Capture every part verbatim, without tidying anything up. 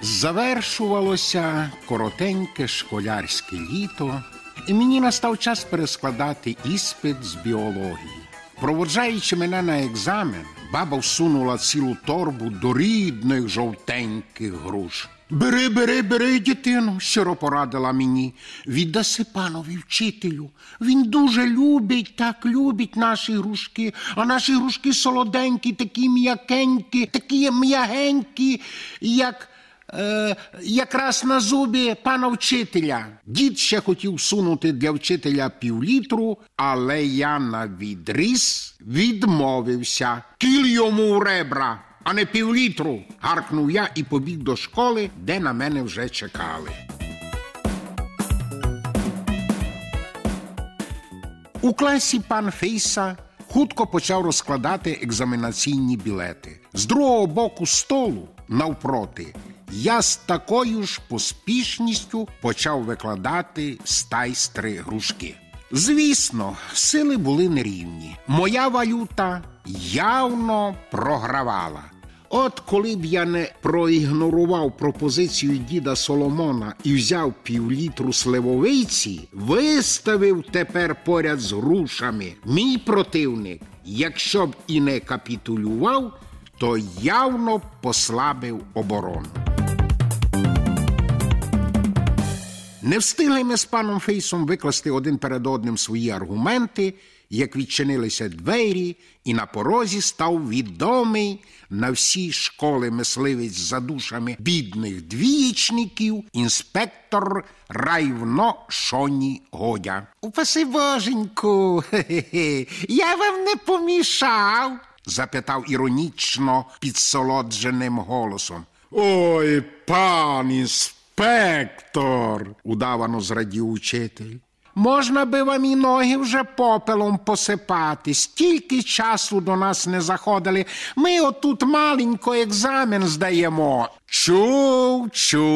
Завершувалося коротеньке школярське літо, і мені настав час перескладати іспит з біології. Проводжаючи мене на екзамен, баба всунула цілу торбу дорідних жовтеньких груш. «Бери, бери, бери, дитину», – щиро порадила мені. «Віддаси панові вчителю. Він дуже любить, так любить наші грушки. А наші грушки солоденькі, такі м'якенькі, такі м'ягенькі, як... Е, якраз на зубі пана вчителя». Дід ще хотів всунути для вчителя півлітру, але я навідріз відмовився. «Кіль йому в ребра, а не півлітру», – гаркнув я і побіг до школи, де на мене вже чекали. У класі пан Фейса хутко почав розкладати екзаменаційні білети. З другого боку столу, навпроти, я з такою ж поспішністю почав викладати стайстри грушки. Звісно, сили були нерівні. Моя валюта явно програвала. От коли б я не проігнорував пропозицію діда Соломона і взяв півлітру сливовиці, виставив тепер поряд з грушами мій противник, якщо б і не капітулював, то явно послабив оборону. Не встигли ми з паном Фейсом викласти один перед одним свої аргументи, як відчинилися двері, і на порозі став відомий на всі школи мисливець за душами бідних двієчників інспектор райвно Шоні Годя. «Упаси боженьку, хе-хе-хе, я вам не помішав?» – запитав іронічно підсолодженим голосом. «Ой, пан інспектор! Пектор!» – удавано зрадів учитель. «Можна би вам і ноги вже попелом посипати. Стільки часу до нас не заходили. Ми отут маленько екзамен здаємо». «Чув,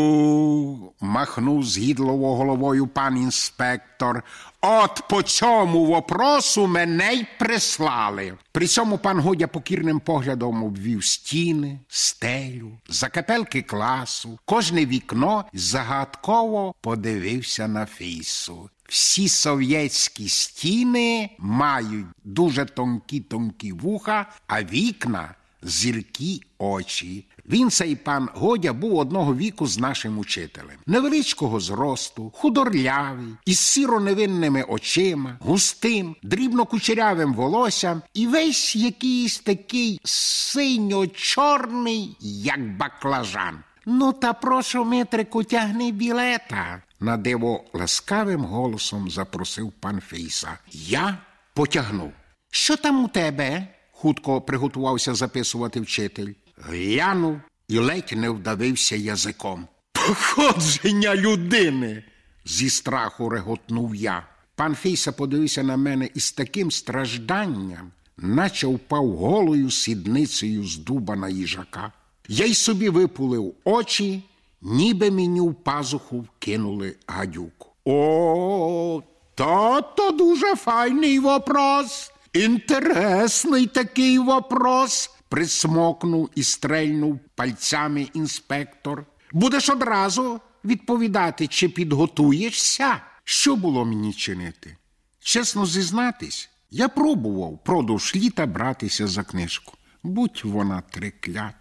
чув!» – махнув згідливо головою пан інспектор. «От по цьому вопросу мене й прислали». При цьому пан Годя покірним поглядом обвів стіни, стелю, закапелки класу, кожне вікно загадково подивився на Фейсу. Всі совєтські стіни мають дуже тонкі-тонкі вуха, а вікна – зіркі очі. Він, цей пан Годя, був одного віку з нашим учителем. Невеличкого зросту, худорлявий, із сіро-невинними очима, густим, дрібно-кучерявим волоссям і весь якийсь такий синьо-чорний, як баклажан. «Ну та прошу, Митрику, тягни білета», – надиво ласкавим голосом запросив пан Фейса. Я потягнув. «Що там у тебе?» – хутко приготувався записувати вчитель. Глянув і ледь не вдавився язиком. «Походження людини!» – зі страху реготнув я. Пан Фейса подивився на мене із таким стражданням, наче впав голою сідницею з дуба на їжака. Я й собі випулив очі, ніби мені в пазуху вкинули гадюку. «О, то-то дуже файний вопрос, інтересний такий вопрос», – присмокнув і стрельнув пальцями інспектор. «Будеш одразу відповідати, чи підготуєшся?» Що було мені чинити? Чесно зізнатись, я пробував впродовж літа братися за книжку. Будь вона триклята.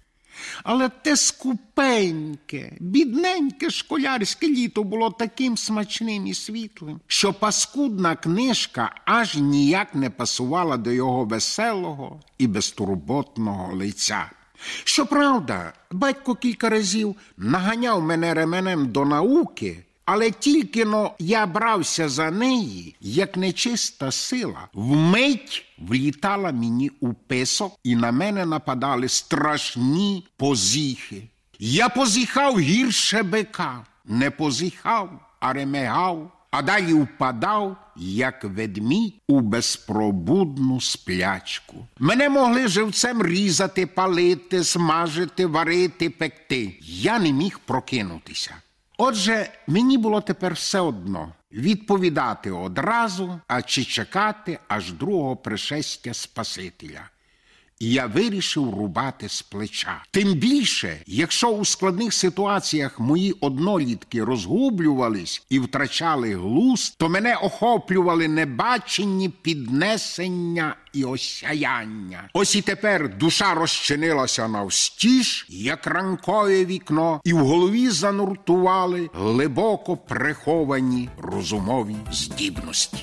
Але те скупеньке, бідненьке школярське літо було таким смачним і світлим, що паскудна книжка аж ніяк не пасувала до його веселого і безтурботного лиця. Щоправда, батько кілька разів наганяв мене ременем до науки, але тільки-но я брався за неї, як нечиста сила, вмить влітала мені у писок, і на мене нападали страшні позіхи. Я позіхав гірше бика, не позіхав, а ремегав, а далі впадав, як ведмідь, у безпробудну сплячку. Мене могли живцем різати, палити, смажити, варити, пекти. Я не міг прокинутися. Отже, мені було тепер все одно відповідати одразу, а чи чекати аж другого пришестя Спасителя. і я вирішив рубати з плеча. Тим більше, якщо у складних ситуаціях мої однолітки розгублювались і втрачали глузд, то мене охоплювали небачені піднесення і осяяння. Ось і тепер душа розчинилася навстіж, як ранкове вікно, і в голові зануртували глибоко приховані розумові здібності.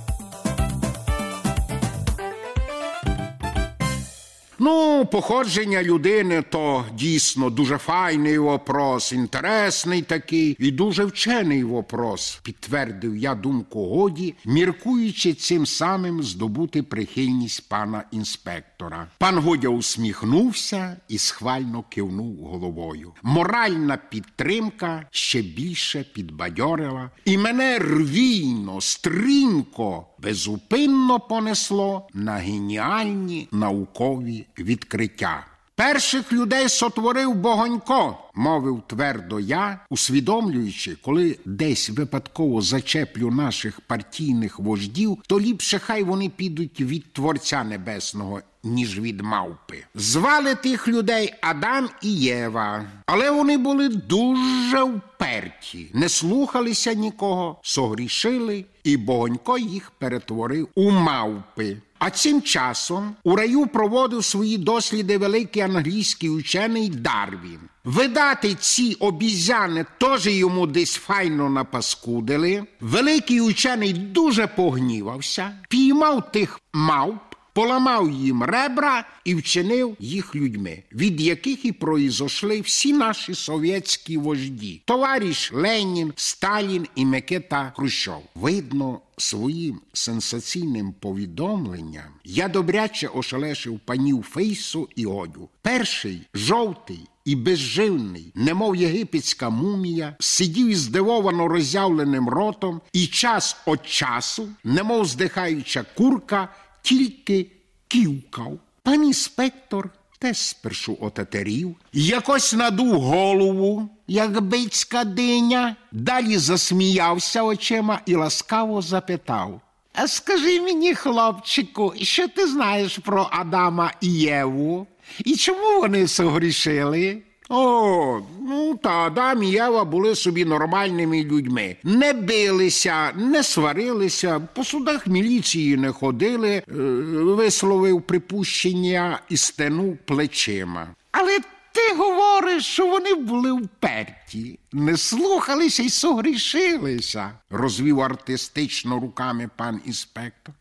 Ну, походження людини – то дійсно дуже файний вопрос, інтересний такий і дуже вчений вопрос, підтвердив я думку Годі, міркуючи цим самим здобути прихильність пана інспектора. Пан Годя усміхнувся і схвально кивнув головою. Моральна підтримка ще більше підбадьорила, і мене рвійно, стрімко, безупинно понесло на геніальні наукові відкриття. Перших людей сотворив Богонько, мовив твердо я, усвідомлюючи, коли десь випадково зачеплю наших партійних вождів, то ліпше хай вони підуть від Творця Небесного, ніж від мавпи. Звали тих людей Адам і Єва, але вони були дуже вперті, не слухалися нікого, согрішили, і Богонько їх перетворив у мавпи. А цим часом у раю проводив свої досліди великий англійський учений Дарвін. Видати ці обізяни теж йому десь файно напаскудили. Великий учений дуже погнівався, піймав тих мавп, поламав їм ребра і вчинив їх людьми, від яких і произошли всі наші совєтські вожді. Товариш Ленін, Сталін і Микита Хрущов. Видно, своїм сенсаційним повідомленням я добряче ошелешив панів Фейсу і Годю. Перший, жовтий і безживний, немов єгипетська мумія, сидів із здивовано роззявленим ротом і час від часу, немов здихаюча курка, тільки ківкав. Пан інспектор теж спершу отетерів, якось надув голову, як бицька диня, далі засміявся очима і ласкаво запитав: «А скажи мені, хлопчику, що ти знаєш про Адама і Єву? І чому вони согрішили?» О, ну, та Адам і Єва були собі нормальними людьми. Не билися, не сварилися, по судах міліції не ходили, висловив припущення і стенув плечима. Але ти говориш, що вони були вперті, не слухалися й согрішилися, розвів артистично руками пан інспектор.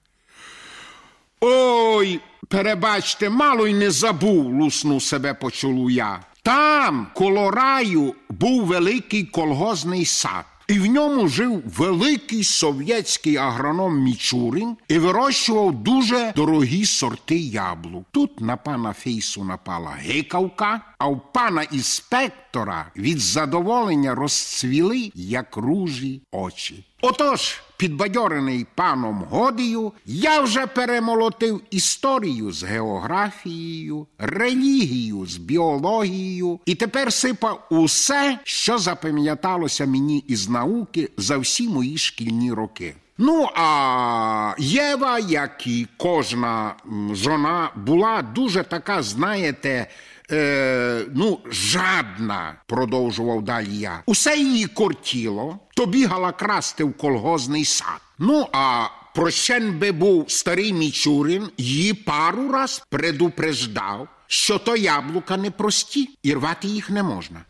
Ой, перебачте, мало й не забув, луснув себе по чолу я. Там, коло раю, був великий колгозний сад. І в ньому жив великий совєтський агроном Мічурін і вирощував дуже дорогі сорти яблук. Тут на пана Фейсу напала гикавка, а в пана інспектора від задоволення розцвіли, як ружі, очі. Отож, підбадьорений паном Годією, я вже перемолотив історію з географією, релігію з біологією і тепер сипав усе, що запам'яталося мені із науки за всі мої шкільні роки. Ну, а Єва, як і кожна жона, була дуже така, знаєте, Е, ну, жадна, продовжував далі я. Усе її кортіло, то бігала красти в колгозний сад. Ну, а прощен би був старий Мічурін, її пару раз предупреждав, що то яблука непрості і рвати їх не можна.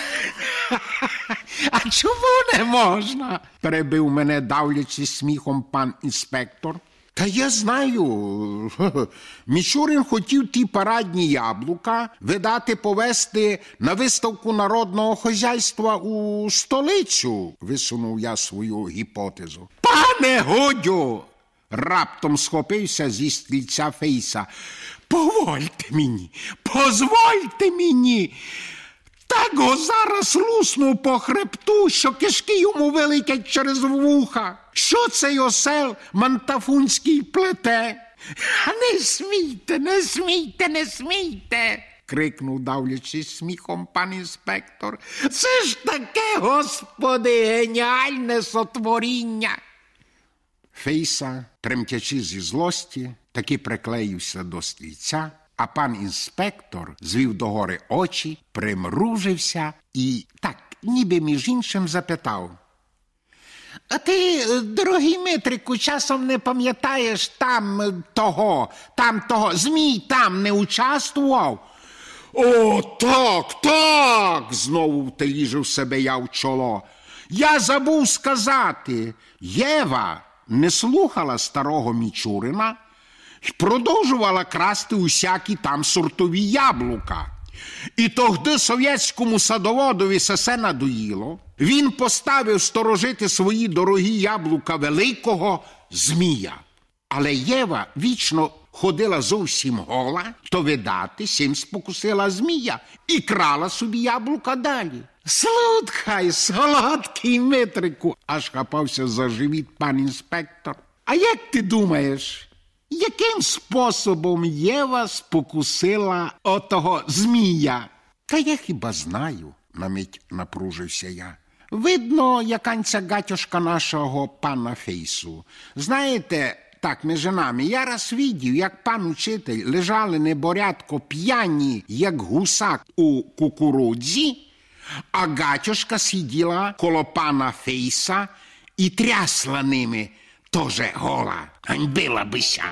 А чому не можна? Перебив мене, давлячись сміхом, пан інспектор. Та я знаю, Мічурін хотів ті парадні яблука видати, повести на виставку народного хозяйства у столицю, висунув я свою гіпотезу. Пане Годю! Раптом схопився зі стільця Фейса. Повольте мені, позвольте мені! Так го зараз луснув по хребту, що кишки йому вилетять через вуха. Що цей осел мантафунський плете? Не смійте, не смійте, не смійте, крикнув, давлячись сміхом, пан інспектор. Це ж таке, господи, геніальне сотворіння. Фейса, тремтячи зі злості, таки приклеївся до стільця, А пан інспектор звів догори очі, примружився і так, ніби між іншим запитав: «А ти, дорогий Митрику, часом не пам'ятаєш там того, там того, Змій там не участвував?» «О, так, так!» – знову втеліжив себе я в чоло. «Я забув сказати, Єва не слухала старого Мічурина і продовжувала красти усякі там сортові яблука. І тогди совєтському садоводові все надоїло. Він поставив сторожити свої дорогі яблука великого Змія. Але Єва вічно ходила зовсім гола, то, видати, сім спокусила Змія і крала собі яблука далі». «Слухай, солодкий Митрику!» – аж хапався за живіт пан інспектор. «А як ти думаєш, яким способом Єва спокусила отого Змія?» «Та я хіба знаю», – на мить напружився я. «Видно, яканця гатюшка нашого пана Фейсу. Знаєте, так, між нами, я раз видів, як пан учитель лежали неборядко п'яні, як гусак у кукурудзі, а гатюшка сиділа коло пана Фейса і трясла ними, тоже гола, ганьбила бися».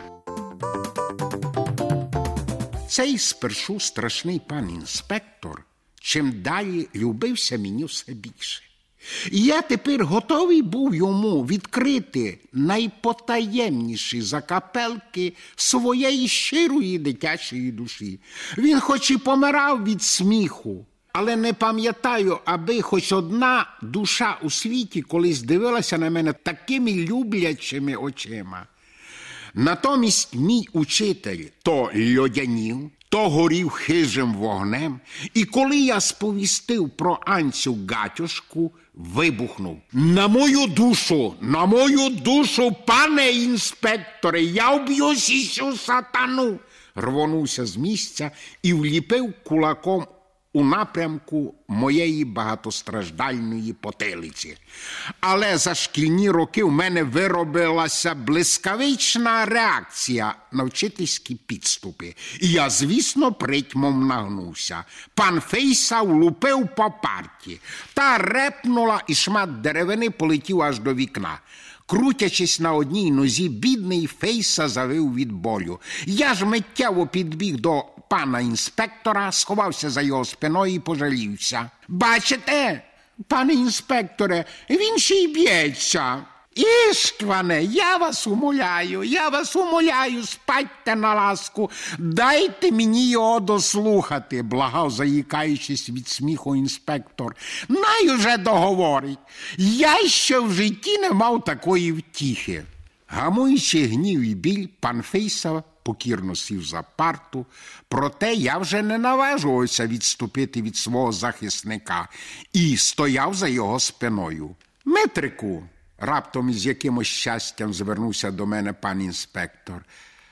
Цей спершу страшний пан інспектор чим далі любився мені все більше. І я тепер готовий був йому відкрити найпотаємніші закапелки своєї щирої дитячої душі. Він хоч і помирав від сміху, але не пам'ятаю, аби хоч одна душа у світі колись дивилася на мене такими люблячими очима. Натомість мій учитель то льодянів, то горів хижим вогнем, і коли я сповістив про Анцю Гатюшку, вибухнув: «На мою душу, на мою душу, пане інспекторе, я вб'ю сісю сатану!» Рвонувся з місця і вліпив кулаком у напрямку моєї багатостраждальної потилиці. Але за шкільні роки в мене виробилася блискавична реакція на вчительські підступи. І я, звісно, притьмом нагнувся. Пан Фейса влупив по парті. Та репнула, і шмат деревини полетів аж до вікна. Крутячись на одній нозі, бідний Фейса завив від болю. Я ж миттєво підбіг до пана інспектора, сховався за його спиною і пожалівся. «Бачите, пане інспекторе, він ще й б'ється. Іштване, я вас умоляю, я вас умоляю, спадьте на ласку, дайте мені його дослухати», – благав, заїкаючись від сміху інспектор. «Най уже договорить. Я ще в житті не мав такої втіхи». Гамуючи гнів і біль, пан Фейса покірно сів за парту, проте я вже не наважувався відступити від свого захисника і стояв за його спиною. «Митрику», – раптом із якимось щастям звернувся до мене пан інспектор,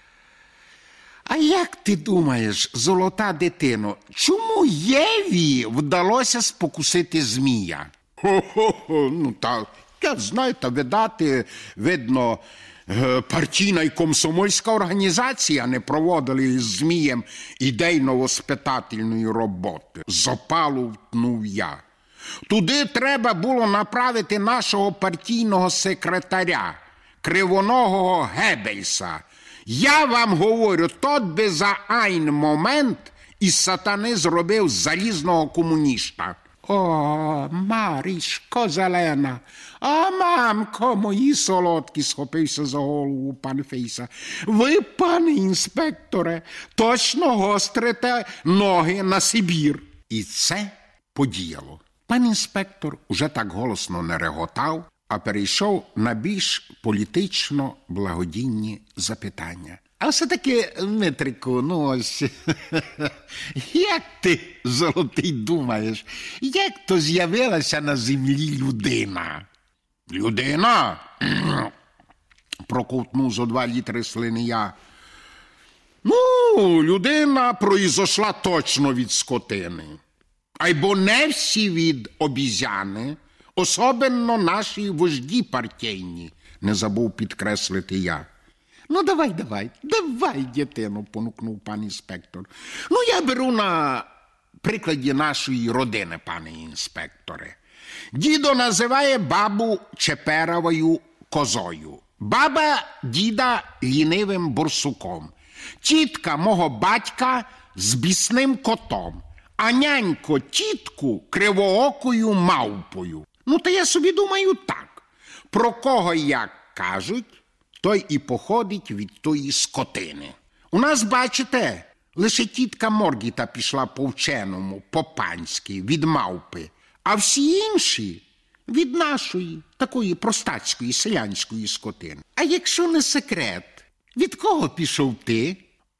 «а як ти думаєш, золота дитино, чому Єві вдалося спокусити Змія?» «Хо-хо-хо, ну так, я знаю, та видати, видно, партійна і комсомольська організація не проводили з Змієм ідейно-воспитательної роботи», – з опалу втнув я. «Туди треба було направити нашого партійного секретаря, кривоногого Геббельса. Я вам говорю, тот би за айн момент із сатани зробив залізного комуніста». «О, Марішко зелена, а мамко мої солодкі», – схопився за голову пан Фейса. «Ви, пане інспекторе, точно гострите ноги на Сибір». І це подіяло. Пан інспектор уже так голосно не реготав, а перейшов на більш політично-благодійні запитання. «А все-таки, Митрику, ну ось, як ти, золотий, думаєш, як то з'явилася на землі людина?» «Людина?» – проковтнув зо два літри слини я. «Ну, людина произошла точно від скотини. Айбо не всі від обізяни, особенно наші вожді партійні», – не забув підкреслити я. Ну, давай, давай, давай, дитино, понукнув пан інспектор. Ну, я беру на прикладі нашої родини, пане інспекторе. Дідо називає бабу Чеперовою козою. Баба діда лінивим борсуком. Тітка мого батька з бісним котом. А нянько тітку кривоокою мавпою. Ну, то я собі думаю так. Про кого, як кажуть, той і походить від тої скотини. У нас, бачите, лише тітка Моргіта пішла по-вченому, по-панськи, від мавпи, а всі інші від нашої, такої простацької, селянської скотини. А якщо не секрет, від кого пішов ти?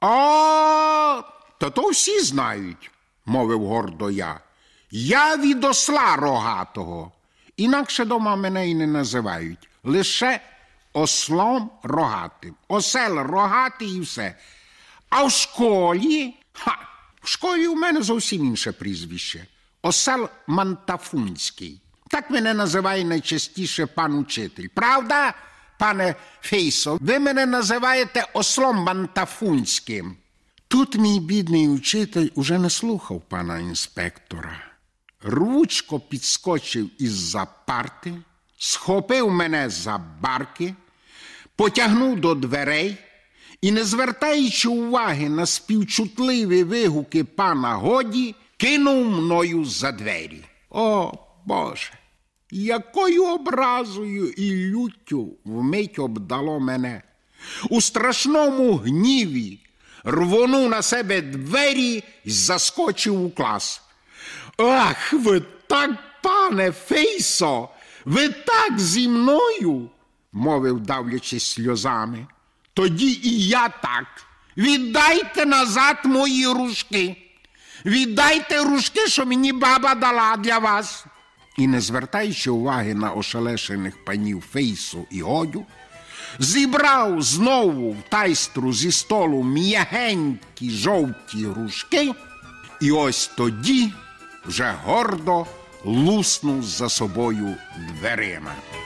А, то то всі знають, мовив гордо я. Я від осла рогатого. Інакше дома мене і не називають. Лише ослом рогатим. Осел рогатий і все. А в школі, ха, в школі у мене зовсім інше прізвище. Осел Мантафунський. Так мене називає найчастіше пан учитель. Правда, пане Фейсо? Ви мене називаєте ослом Мантафунським. Тут мій бідний учитель уже не слухав пана інспектора. Рвучко підскочив із-за парти, схопив мене за барки, потягнув до дверей і, не звертаючи уваги на співчутливі вигуки пана Годі, кинув мною за двері. О, Боже! Якою образою і люттю вмить обдало мене. У страшному гніві рвонув на себе двері й заскочив у клас. Ах, ви так, пане Фейсо, ви так зі мною, мовив, давлячись сльозами. Тоді і я так. Віддайте назад мої рушки. Віддайте рушки, що мені баба дала для вас. І, не звертаючи уваги на ошелешених панів Фейсу і Годю, зібрав знову в тайстру зі столу м'ягенькі жовті рушки, і ось тоді вже гордо луснув за собою дверима.